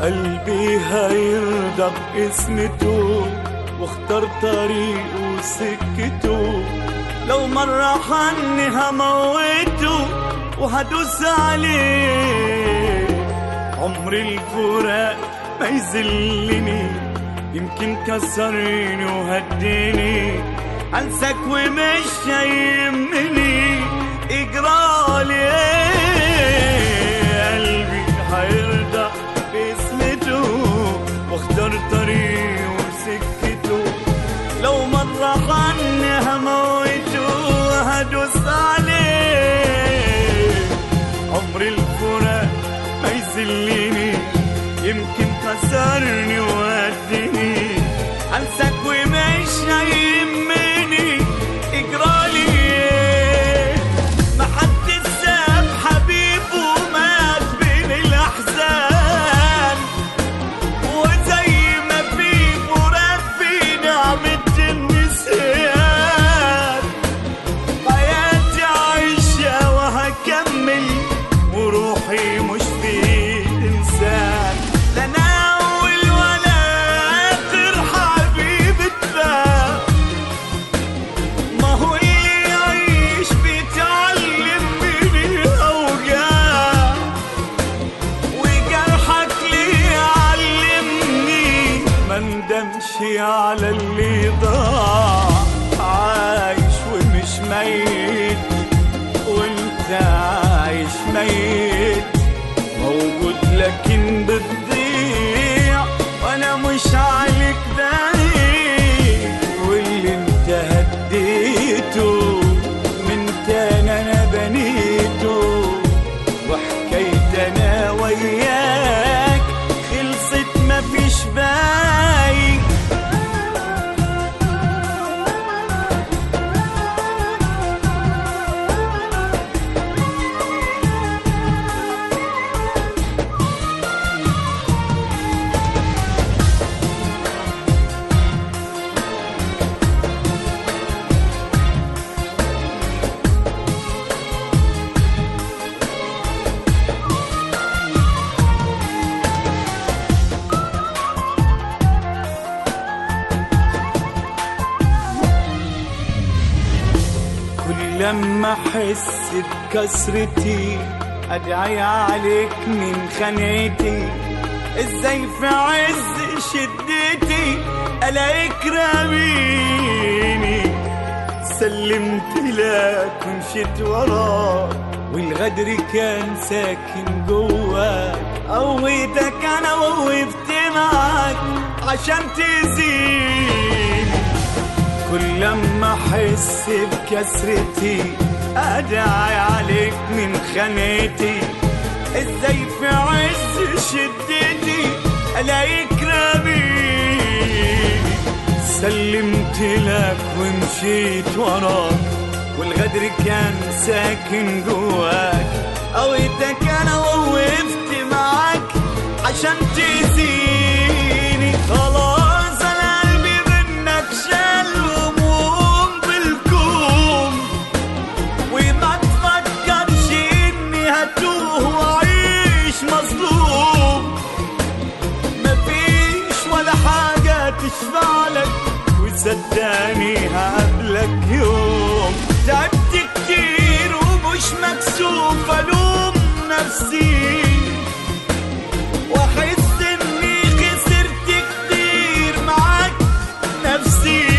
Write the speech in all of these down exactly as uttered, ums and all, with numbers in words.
قلبي هيرضى بقسمته واختار طريقه وسكته. لو مرة حني هموته وهدوس عليه. عمر الفراق ما يذلني، يمكن كسرني وهديني. انساك ومش هيهمني اجرالي ايه. قلبي هيرضى باسمته واختار طريقه وسكته. لو مرة حني هموته وهدوس عليه. عمر الفراق ما يذلني، يمكن كسرني وهديني. انساك ومش هيهمني اجرالي. ما حد ساب حبيبه مات بين الاحزان، وزي ما في فراق في نعمة النسيان. حياتي عايشة وهكمل وروحي مش في انسان. لا انا اول ولا اخر حبيب اتباع. ما هو اللي يعيش بيتعلم من الاوجاع، وجرحك ليه علمني ما ندمش على اللي ضاع. عايش ومش ميت وانت عايش ميت، موجود لكن بتضيع وانا مش عليك دايق. واللي انت هديته من تاني انا بنيته، وحكاية انا وياك خلصت مفيش باقي. لما احس بكسرتي ادعي عليك من خانتي. ازاي في عز شدتي الاقيك راميني. سلمت لك ومشيت وراك والغدر كان ساكن جواك. قويتك انا ووقفت معاك عشان تزيني. كل لما احس بكسرتي ادعي عليك من خانتي. ازاي في عز شدتي الاقيك راميني. سلمت لك ومشيت وراك والغدر كان ساكن جواك. قويتك انا ووقفت معاك عشان تزيني. خلاص تشفعلك وصدقني هقابلك يوم. تعبت كتير ومش مكسوف الوم نفسي، واحس اني خسرت كتير معاك نفسي.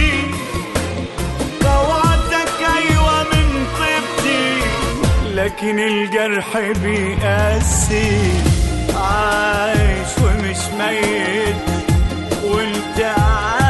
طوعتك ايوه من طيبتي لكن الجرح بيقاسي. عايش ومش ميت وانت عايش